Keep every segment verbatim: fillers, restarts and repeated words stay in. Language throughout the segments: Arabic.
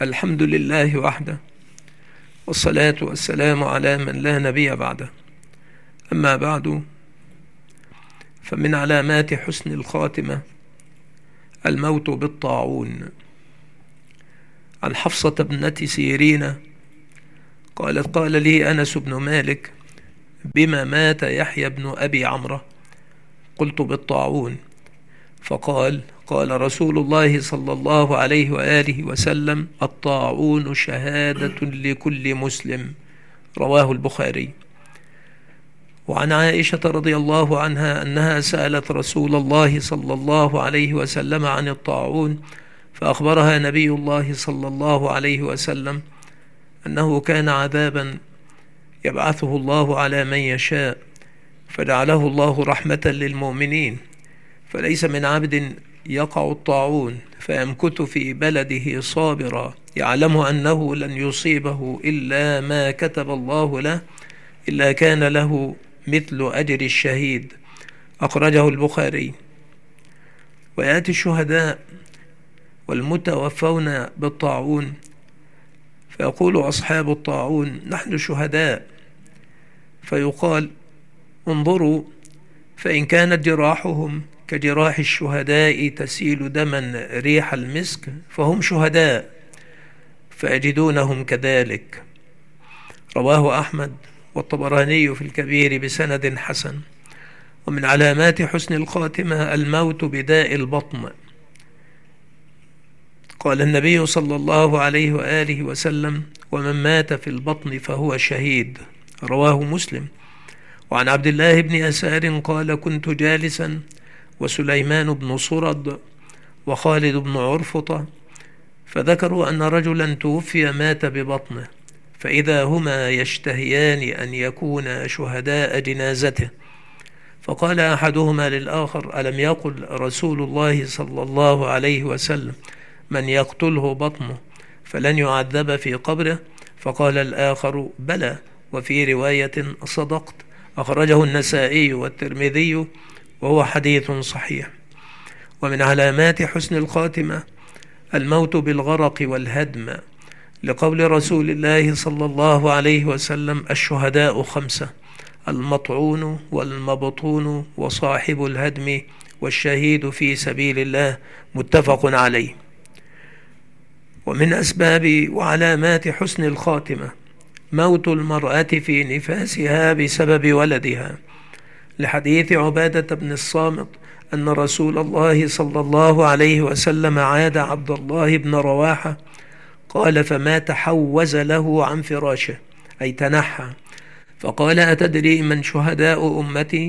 الحمد لله وحده، والصلاة والسلام على من لا نبي بعده. أما بعد، فمن علامات حسن الخاتمة الموت بالطاعون. عن حفصة ابنة سيرين قالت: قال لي أنس بن مالك: بما مات يحيى بن أبي عمرة؟ قلت: بالطاعون. فقال: قال رسول الله صلى الله عليه وآله وسلم: الطاعون شهادة لكل مسلم. رواه البخاري. وعن عائشة رضي الله عنها أنها سألت رسول الله صلى الله عليه وسلم عن الطاعون، فأخبرها نبي الله صلى الله عليه وسلم أنه كان عذابا يبعثه الله على من يشاء، فجعله الله رحمة للمؤمنين، فليس من عبد يقع الطاعون فيمكث في بلده صابرا يعلم أنه لن يصيبه إلا ما كتب الله له إلا كان له مثل أجر الشهيد. أخرجه البخاري. ويأتي الشهداء والمتوفون بالطاعون فيقول أصحاب الطاعون: نحن شهداء. فيقال: انظروا، فإن كانت جراحهم كجراح الشهداء تسيل دما ريح المسك فهم شهداء، فيجدونهم كذلك. رواه أحمد والطبراني في الكبير بسند حسن. ومن علامات حسن الخاتمة الموت بداء البطن. قال النبي صلى الله عليه وآله وسلم: ومن مات في البطن فهو شهيد. رواه مسلم. وعن عبد الله بن يسار قال: كنت جالسا وسليمان بن صرد وخالد بن عرفطة، فذكروا أن رجلا توفي مات ببطنه، فإذا هما يشتهيان أن يكونا شهداء جنازته، فقال أحدهما للآخر: ألم يقل رسول الله صلى الله عليه وسلم: من يقتله بطنه فلن يعذب في قبره؟ فقال الآخر: بلى، وفي رواية: صدقت. أخرجه النسائي والترمذي وهو حديث صحيح. ومن علامات حسن الخاتمة الموت بالغرق والهدم، لقول رسول الله صلى الله عليه وسلم: الشهداء خمسة: المطعون والمبطون وصاحب الهدم والشهيد في سبيل الله. متفق عليه. ومن أسباب وعلامات حسن الخاتمة موت المرأة في نفاسها بسبب ولدها، لحديث عبادة بن الصامت أن رسول الله صلى الله عليه وسلم عاد عبد الله بن رواحة، قال: فما تحوز له عن فراشه، أي تنحى، فقال: أتدري من شهداء أمتي؟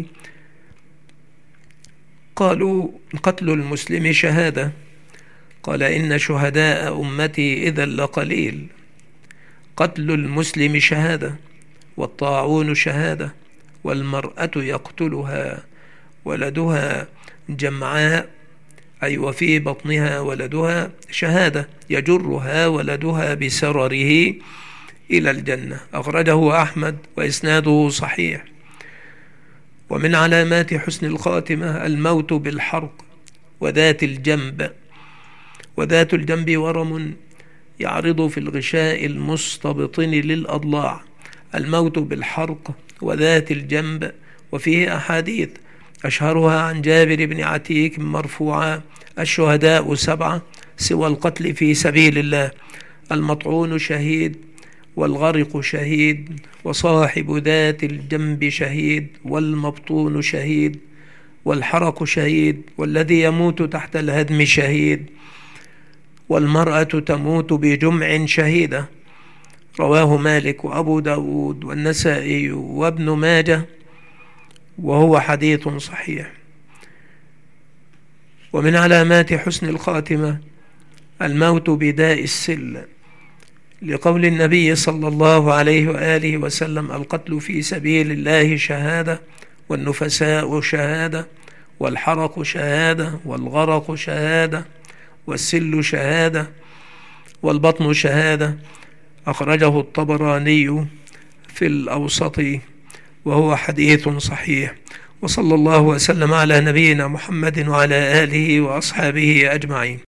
قالوا: قتل المسلم شهادة. قال: إن شهداء أمتي إذا لقليل. قتل المسلم شهادة، والطاعون شهادة، والمرأة يقتلها ولدها جمعاء، أي وفي بطنها ولدها شهادة يجرها ولدها بسرره إلى الجنة. أخرجه أحمد وإسناده صحيح. ومن علامات حسن الخاتمة الموت بالحرق وذات الجنب. وذات الجنب ورم يعرض في الغشاء المستبطن للأضلاع. الموت بالحرق وذات الجنب، وفيه أحاديث أشهرها عن جابر بن عتيك مرفوعا: الشهداء سبعة سوى القتل في سبيل الله: المطعون شهيد، والغرق شهيد، وصاحب ذات الجنب شهيد، والمبطون شهيد، والحرق شهيد، والذي يموت تحت الهدم شهيد، والمرأة تموت بجمع شهيدة. رواه مالك وأبو داود والنسائي وابن ماجه وهو حديث صحيح. ومن علامات حسن الخاتمة الموت بداء السل، لقول النبي صلى الله عليه وآله وسلم: القتل في سبيل الله شهادة، والنفساء شهادة، والحرق شهادة، والغرق شهادة، والسل شهادة، والبطن شهادة. أخرجه الطبراني في الأوسط وهو حديث صحيح. وصلى الله وسلم على نبينا محمد وعلى آله وأصحابه أجمعين.